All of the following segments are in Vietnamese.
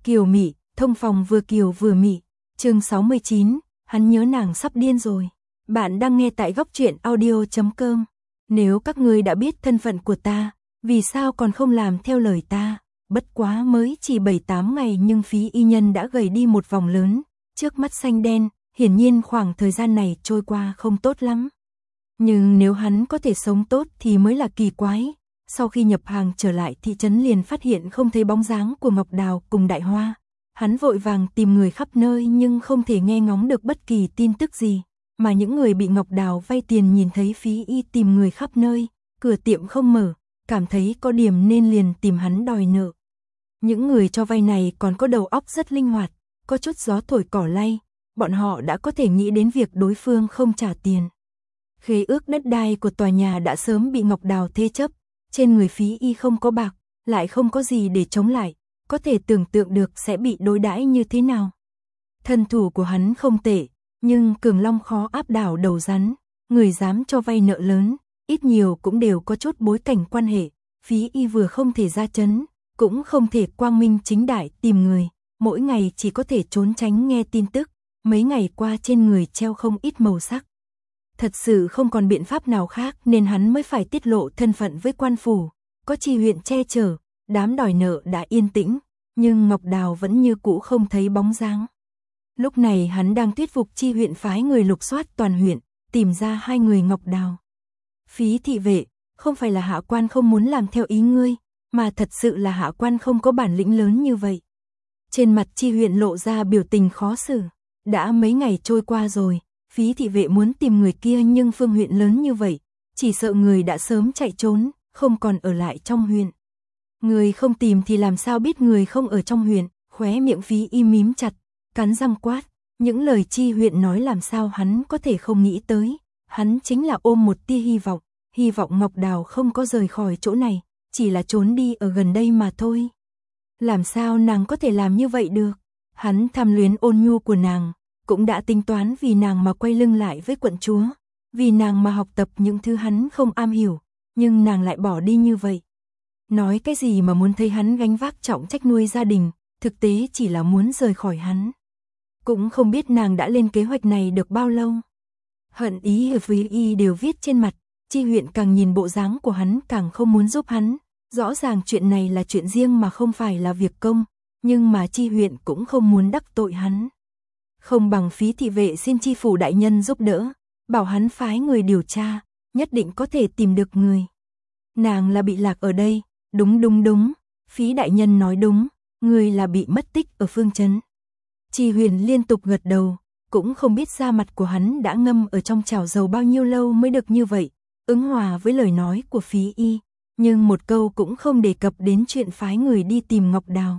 Kiều mị, thông phòng vừa kiều vừa mị. Chương 69, hắn nhớ nàng sắp điên rồi. Bạn đang nghe tại góc truyện audio.com. Nếu các ngươi đã biết thân phận của ta, vì sao còn không làm theo lời ta? Bất quá mới chỉ 7-8 ngày nhưng Phí Y Nhân đã gầy đi một vòng lớn, trước mắt xanh đen, hiển nhiên khoảng thời gian này trôi qua không tốt lắm. Nhưng nếu hắn có thể sống tốt thì mới là kỳ quái. Sau khi nhập hàng trở lại thị trấn liền phát hiện không thấy bóng dáng của Ngọc Đào cùng Đại Hoa. Hắn vội vàng tìm người khắp nơi nhưng không thể nghe ngóng được bất kỳ tin tức gì. Mà những người bị Ngọc Đào vay tiền nhìn thấy Phí Y tìm người khắp nơi, cửa tiệm không mở, cảm thấy có điểm nên liền tìm hắn đòi nợ. Những người cho vay này còn có đầu óc rất linh hoạt, có chút gió thổi cỏ lay, bọn họ đã có thể nghĩ đến việc đối phương không trả tiền. Khế ước đất đai của tòa nhà đã sớm bị Ngọc Đào thế chấp, trên người Phí Y không có bạc, lại không có gì để chống lại, có thể tưởng tượng được sẽ bị đối đãi như thế nào. Thân thủ của hắn không tệ, nhưng Cường Long khó áp đảo đầu rắn, người dám cho vay nợ lớn, ít nhiều cũng đều có chút bối cảnh quan hệ. Phí Y vừa không thể ra trấn, cũng không thể quang minh chính đại tìm người, mỗi ngày chỉ có thể trốn tránh nghe tin tức, mấy ngày qua trên người treo không ít màu sắc. Thật sự không còn biện pháp nào khác nên hắn mới phải tiết lộ thân phận với quan phủ, có Chi huyện che chở, đám đòi nợ đã yên tĩnh, nhưng Ngọc Đào vẫn như cũ không thấy bóng dáng. Lúc này hắn đang thuyết phục Chi huyện phái người lục soát toàn huyện, tìm ra hai người Ngọc Đào. Phí thị vệ, không phải là hạ quan không muốn làm theo ý ngươi, mà thật sự là hạ quan không có bản lĩnh lớn như vậy. Trên mặt Chi huyện lộ ra biểu tình khó xử, đã mấy ngày trôi qua rồi, Phí thị vệ muốn tìm người kia nhưng phương huyện lớn như vậy, chỉ sợ người đã sớm chạy trốn, không còn ở lại trong huyện. Người không tìm thì làm sao biết người không ở trong huyện, khóe miệng Phí Y mím chặt, cắn răng quát, những lời Chi huyện nói làm sao hắn có thể không nghĩ tới, hắn chính là ôm một tia hy vọng Ngọc Đào không có rời khỏi chỗ này, chỉ là trốn đi ở gần đây mà thôi. Làm sao nàng có thể làm như vậy được? Hắn tham luyến ôn nhu của nàng, cũng đã tính toán vì nàng mà quay lưng lại với quận chúa, vì nàng mà học tập những thứ hắn không am hiểu, nhưng nàng lại bỏ đi như vậy. Nói cái gì mà muốn thấy hắn gánh vác trọng trách nuôi gia đình, thực tế chỉ là muốn rời khỏi hắn. Cũng không biết nàng đã lên kế hoạch này được bao lâu. Hận ý với y đều viết trên mặt, Chi huyện càng nhìn bộ dáng của hắn càng không muốn giúp hắn. Rõ ràng chuyện này là chuyện riêng mà không phải là việc công, nhưng mà Chi huyện cũng không muốn đắc tội hắn. Không bằng Phí thị vệ xin Chi phủ đại nhân giúp đỡ, bảo hắn phái người điều tra, nhất định có thể tìm được người. Nàng là bị lạc ở đây, đúng, Phí đại nhân nói đúng, người là bị mất tích ở phương trấn. Chi huyền liên tục gật đầu, cũng không biết da mặt của hắn đã ngâm ở trong chảo dầu bao nhiêu lâu mới được như vậy, ứng hòa với lời nói của Phí Y. Nhưng một câu cũng không đề cập đến chuyện phái người đi tìm Ngọc Đào.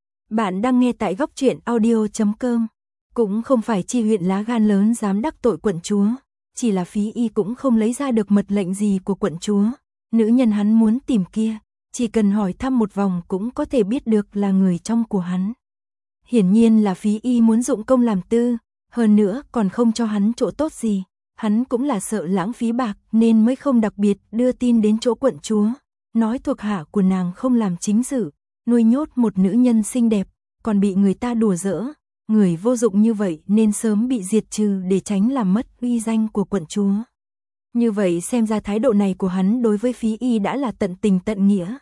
Bạn đang nghe tại góc truyện audio.com. Cũng không phải Chi huyện lá gan lớn dám đắc tội quận chúa, chỉ là Phí Y cũng không lấy ra được mật lệnh gì của quận chúa. Nữ nhân hắn muốn tìm kia, chỉ cần hỏi thăm một vòng cũng có thể biết được là người trong của hắn. Hiển nhiên là Phí Y muốn dụng công làm tư, hơn nữa còn không cho hắn chỗ tốt gì. Hắn cũng là sợ lãng phí bạc nên mới không đặc biệt đưa tin đến chỗ quận chúa, nói thuộc hạ của nàng không làm chính sự, nuôi nhốt một nữ nhân xinh đẹp, còn bị người ta đùa giỡn, người vô dụng như vậy nên sớm bị diệt trừ để tránh làm mất uy danh của quận chúa. Như vậy xem ra thái độ này của hắn đối với Phí Y đã là tận tình tận nghĩa.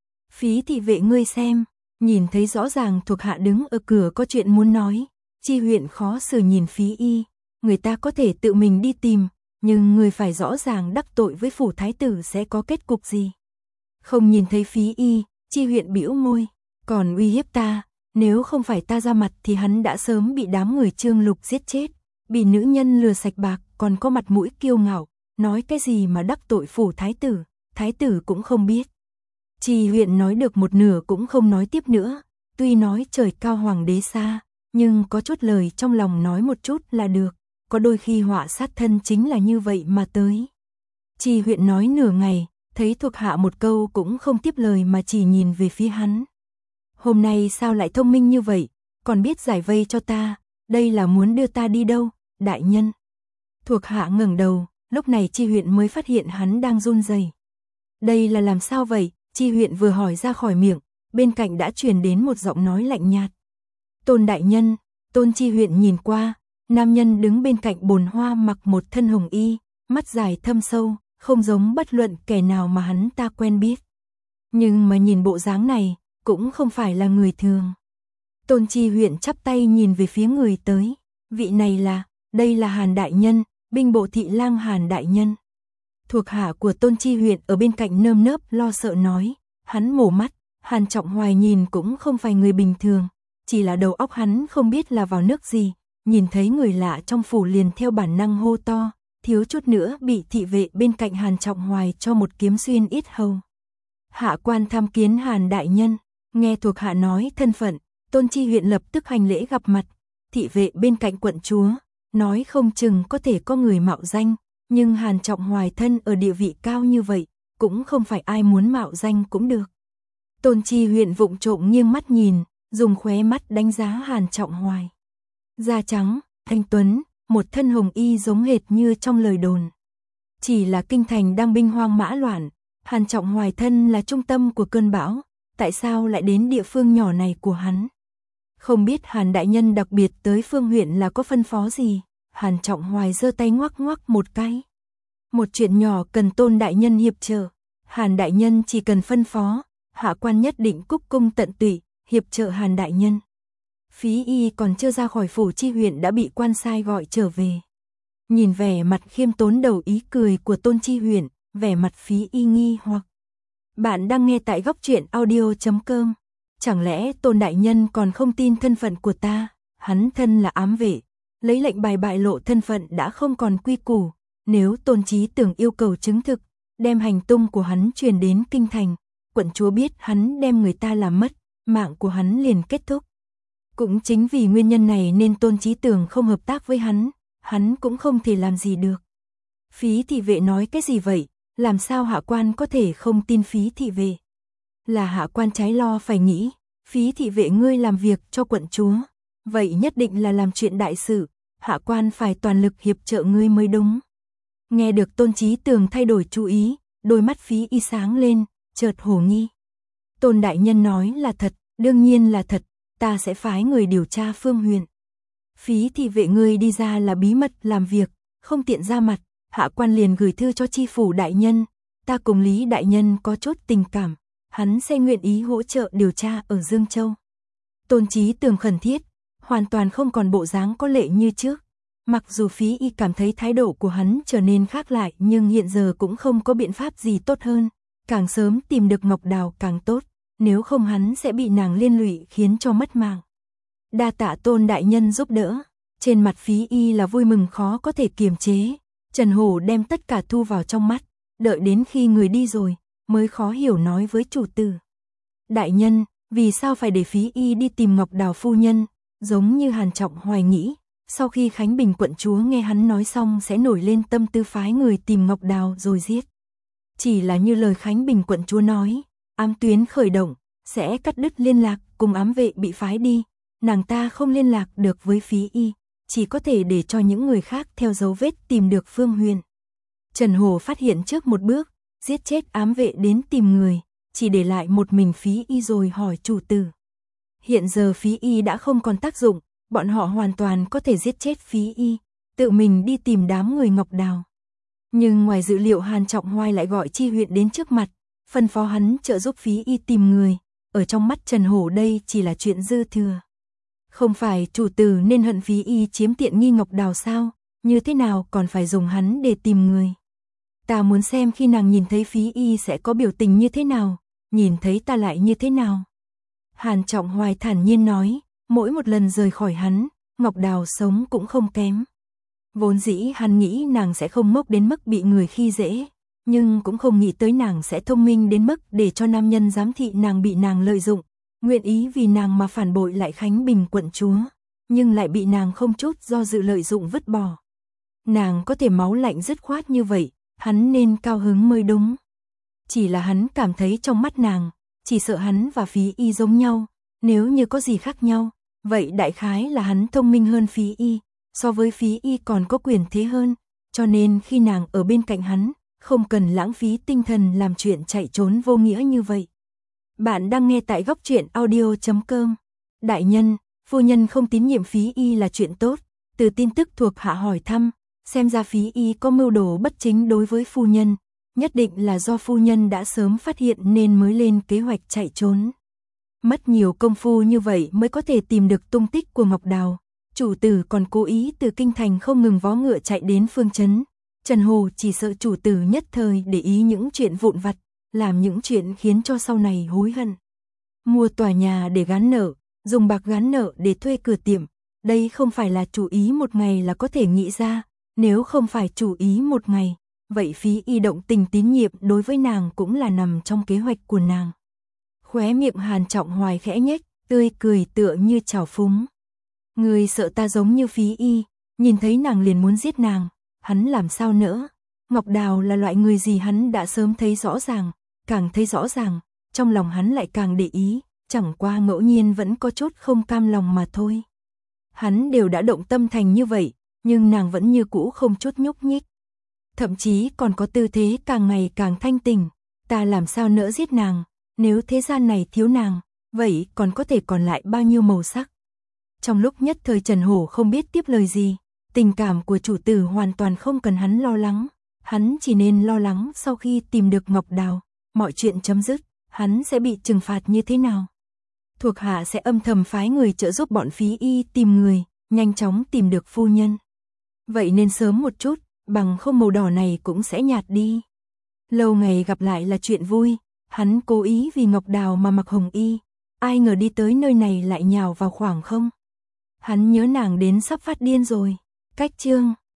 Phí thị vệ ngươi xem, nhìn thấy rõ ràng thuộc hạ đứng ở cửa có chuyện muốn nói, Chi huyện khó xử nhìn Phí Y. Người ta có thể tự mình đi tìm, nhưng người phải rõ ràng đắc tội với phủ thái tử sẽ có kết cục gì. Không nhìn thấy Phí Y, Chi huyện bĩu môi, còn uy hiếp ta, nếu không phải ta ra mặt thì hắn đã sớm bị đám người Trương Lục giết chết, bị nữ nhân lừa sạch bạc còn có mặt mũi kiêu ngạo, nói cái gì mà đắc tội phủ thái tử cũng không biết. Chi huyện nói được một nửa cũng không nói tiếp nữa, tuy nói trời cao hoàng đế xa, nhưng có chút lời trong lòng nói một chút là được. Có đôi khi họa sát thân chính là như vậy mà tới. Chi huyện nói nửa ngày, thấy thuộc hạ một câu cũng không tiếp lời mà chỉ nhìn về phía hắn. Hôm nay sao lại thông minh như vậy, còn biết giải vây cho ta, đây là muốn đưa ta đi đâu, đại nhân. Thuộc hạ ngẩng đầu, lúc này Chi huyện mới phát hiện hắn đang run rẩy. Đây là làm sao vậy? Chi huyện vừa hỏi ra khỏi miệng, bên cạnh đã truyền đến một giọng nói lạnh nhạt. Tôn đại nhân, Tôn Chi Huyện nhìn qua, nam nhân đứng bên cạnh bồn hoa mặc một thân hồng y, mắt dài thâm sâu, không giống bất luận kẻ nào mà hắn ta quen biết. Nhưng mà nhìn bộ dáng này, cũng không phải là người thường. Tôn Chi Huyện chắp tay nhìn về phía người tới, vị này đây là Hàn đại nhân, binh bộ thị lang Hàn đại nhân. Thuộc hạ của Tôn Chi Huyện ở bên cạnh nơm nớp lo sợ nói, hắn mổ mắt, Hàn Trọng Hoài nhìn cũng không phải người bình thường, chỉ là đầu óc hắn không biết là vào nước gì, nhìn thấy người lạ trong phủ liền theo bản năng hô to, thiếu chút nữa bị thị vệ bên cạnh Hàn Trọng Hoài cho một kiếm xuyên yết hầu. Hạ quan tham kiến Hàn đại nhân, nghe thuộc hạ nói thân phận, Tôn Chi Huyện lập tức hành lễ gặp mặt, thị vệ bên cạnh quận chúa, nói không chừng có thể có người mạo danh, nhưng Hàn Trọng Hoài thân ở địa vị cao như vậy, cũng không phải ai muốn mạo danh cũng được. Tôn Chi Huyện vụng trộm nghiêng mắt nhìn, dùng khóe mắt đánh giá Hàn Trọng Hoài. Da trắng, thanh tuấn, một thân hồng y giống hệt như trong lời đồn. Chỉ là kinh thành đang binh hoang mã loạn, Hàn Trọng Hoài thân là trung tâm của cơn bão, tại sao lại đến địa phương nhỏ này của hắn? Không biết Hàn đại nhân đặc biệt tới Phương huyện là có phân phó gì? Hàn Trọng Hoài giơ tay ngoắc ngoắc một cái. Một chuyện nhỏ cần Tôn đại nhân hiệp trợ, Hàn đại nhân chỉ cần phân phó, hạ quan nhất định cúc cung tận tụy, hiệp trợ Hàn đại nhân. Phí y còn chưa ra khỏi phủ Chi huyện đã bị quan sai gọi trở về. Nhìn vẻ mặt khiêm tốn đầu ý cười của Tôn Chi huyện, vẻ mặt Phí y nghi hoặc. Bạn đang nghe tại góc truyện audio.com. Chẳng lẽ Tôn đại nhân còn không tin thân phận của ta? Hắn thân là ám vệ, lấy lệnh bài bại lộ thân phận đã không còn quy củ. Nếu Tôn Chí Tưởng yêu cầu chứng thực, đem hành tung của hắn truyền đến kinh thành, quận chúa biết hắn đem người ta làm mất, mạng của hắn liền kết thúc. Cũng chính vì nguyên nhân này nên Tôn Chí Tưởng không hợp tác với hắn cũng không thể làm gì được. Phí thị vệ nói cái gì vậy? Làm sao hạ quan có thể không tin Phí thị vệ? Là hạ quan trái lo phải nghĩ, Phí thị vệ ngươi làm việc cho quận chúa, vậy nhất định là làm chuyện đại sự, hạ quan phải toàn lực hiệp trợ ngươi mới đúng. Nghe được Tôn Chí Tưởng thay đổi chú ý, đôi mắt Phí y sáng lên, chợt hồ nghi. Tôn đại nhân nói là thật, đương nhiên là thật, ta sẽ phái người điều tra Phương huyện. Phí thị vệ ngươi đi ra là bí mật làm việc, không tiện ra mặt, hạ quan liền gửi thư cho chi phủ đại nhân, ta cùng Lý đại nhân có chút tình cảm, hắn sẽ nguyện ý hỗ trợ điều tra ở Dương Châu. Tôn Chí Tưởng khẩn thiết, hoàn toàn không còn bộ dáng có lệ như trước. Mặc dù Phí y cảm thấy thái độ của hắn trở nên khác lại nhưng hiện giờ cũng không có biện pháp gì tốt hơn, càng sớm tìm được Ngọc Đào càng tốt, nếu không hắn sẽ bị nàng liên lụy khiến cho mất mạng. Đa tạ Tôn đại nhân giúp đỡ, trên mặt Phí y là vui mừng khó có thể kiềm chế. Trần Hổ đem tất cả thu vào trong mắt, đợi đến khi người đi rồi, mới khó hiểu nói với chủ tử. Đại nhân, vì sao phải để Phí y đi tìm Ngọc Đào phu nhân, giống như Hàn Trọng Hoài nghĩ, sau khi Khánh Bình quận chúa nghe hắn nói xong sẽ nổi lên tâm tư phái người tìm Ngọc Đào rồi giết. Chỉ là như lời Khánh Bình quận chúa nói, ám tuyến khởi động, sẽ cắt đứt liên lạc cùng ám vệ bị phái đi, nàng ta không liên lạc được với Phí y, chỉ có thể để cho những người khác theo dấu vết tìm được Phương huyện. Trần Hổ phát hiện trước một bước, giết chết ám vệ đến tìm người, chỉ để lại một mình Phí y rồi hỏi chủ tử. Hiện giờ Phí y đã không còn tác dụng, bọn họ hoàn toàn có thể giết chết Phí y, tự mình đi tìm đám người Ngọc Đào. Nhưng ngoài dự liệu Hàn Trọng Hoài lại gọi Chi huyện đến trước mặt, phân phó hắn trợ giúp Phí y tìm người, ở trong mắt Trần Hổ đây chỉ là chuyện dư thừa. Không phải chủ tử nên hận Phí y chiếm tiện nghi Ngọc Đào sao, như thế nào còn phải dùng hắn để tìm người. Ta muốn xem khi nàng nhìn thấy Phí y sẽ có biểu tình như thế nào, nhìn thấy ta lại như thế nào. Hàn Trọng Hoài thản nhiên nói, mỗi một lần rời khỏi hắn, Ngọc Đào sống cũng không kém. Vốn dĩ hắn nghĩ nàng sẽ không ngốc đến mức bị người khi dễ, nhưng cũng không nghĩ tới nàng sẽ thông minh đến mức để cho nam nhân giám thị nàng bị nàng lợi dụng, nguyện ý vì nàng mà phản bội lại Khánh Bình quận chúa, nhưng lại bị nàng không chút do dự lợi dụng vứt bỏ. Nàng có thể máu lạnh dứt khoát như vậy, hắn nên cao hứng mới đúng. Chỉ là hắn cảm thấy trong mắt nàng, chỉ sợ hắn và Phí y giống nhau, nếu như có gì khác nhau, vậy đại khái là hắn thông minh hơn Phí y, so với Phí y còn có quyền thế hơn, cho nên khi nàng ở bên cạnh hắn, không cần lãng phí tinh thần làm chuyện chạy trốn vô nghĩa như vậy. Bạn đang nghe tại góc truyện audio.com. Đại nhân, phu nhân không tín nhiệm Phí Y là chuyện tốt, từ tin tức thuộc hạ hỏi thăm, xem ra Phí Y có mưu đồ bất chính đối với phu nhân, nhất định là do phu nhân đã sớm phát hiện nên mới lên kế hoạch chạy trốn. Mất nhiều công phu như vậy mới có thể tìm được tung tích của Ngọc Đào, chủ tử còn cố ý từ kinh thành không ngừng vó ngựa chạy đến Phương Trấn. Trần Hồ chỉ sợ chủ tử nhất thời để ý những chuyện vụn vặt, làm những chuyện khiến cho sau này hối hận. Mua tòa nhà để gán nợ, dùng bạc gán nợ để thuê cửa tiệm, đây không phải là chủ ý một ngày là có thể nghĩ ra, nếu không phải chủ ý một ngày, vậy Phí Y động tình tín nhiệm đối với nàng cũng là nằm trong kế hoạch của nàng. Khóe miệng Hàn Trọng Hoài khẽ nhếch, tươi cười tựa như trào phúng. Người sợ ta giống như Phí Y, nhìn thấy nàng liền muốn giết nàng, hắn làm sao nữa? Ngọc Đào là loại người gì hắn đã sớm thấy rõ ràng, càng thấy rõ ràng, trong lòng hắn lại càng để ý, chẳng qua ngẫu nhiên vẫn có chút không cam lòng mà thôi. Hắn đều đã động tâm thành như vậy, nhưng nàng vẫn như cũ không chút nhúc nhích. Thậm chí còn có tư thế càng ngày càng thanh tỉnh, ta làm sao nỡ giết nàng, nếu thế gian này thiếu nàng, vậy còn có thể còn lại bao nhiêu màu sắc. Trong lúc nhất thời Trần Hổ không biết tiếp lời gì, tình cảm của chủ tử hoàn toàn không cần hắn lo lắng, hắn chỉ nên lo lắng sau khi tìm được Ngọc Đào, mọi chuyện chấm dứt, hắn sẽ bị trừng phạt như thế nào. Thuộc hạ sẽ âm thầm phái người trợ giúp bọn Phí Y tìm người, nhanh chóng tìm được phu nhân. Vậy nên sớm một chút, bằng không màu đỏ này cũng sẽ nhạt đi. Lâu ngày gặp lại là chuyện vui, hắn cố ý vì Ngọc Đào mà mặc hồng y, ai ngờ đi tới nơi này lại nhào vào khoảng không. Hắn nhớ nàng đến sắp phát điên rồi. Cách chương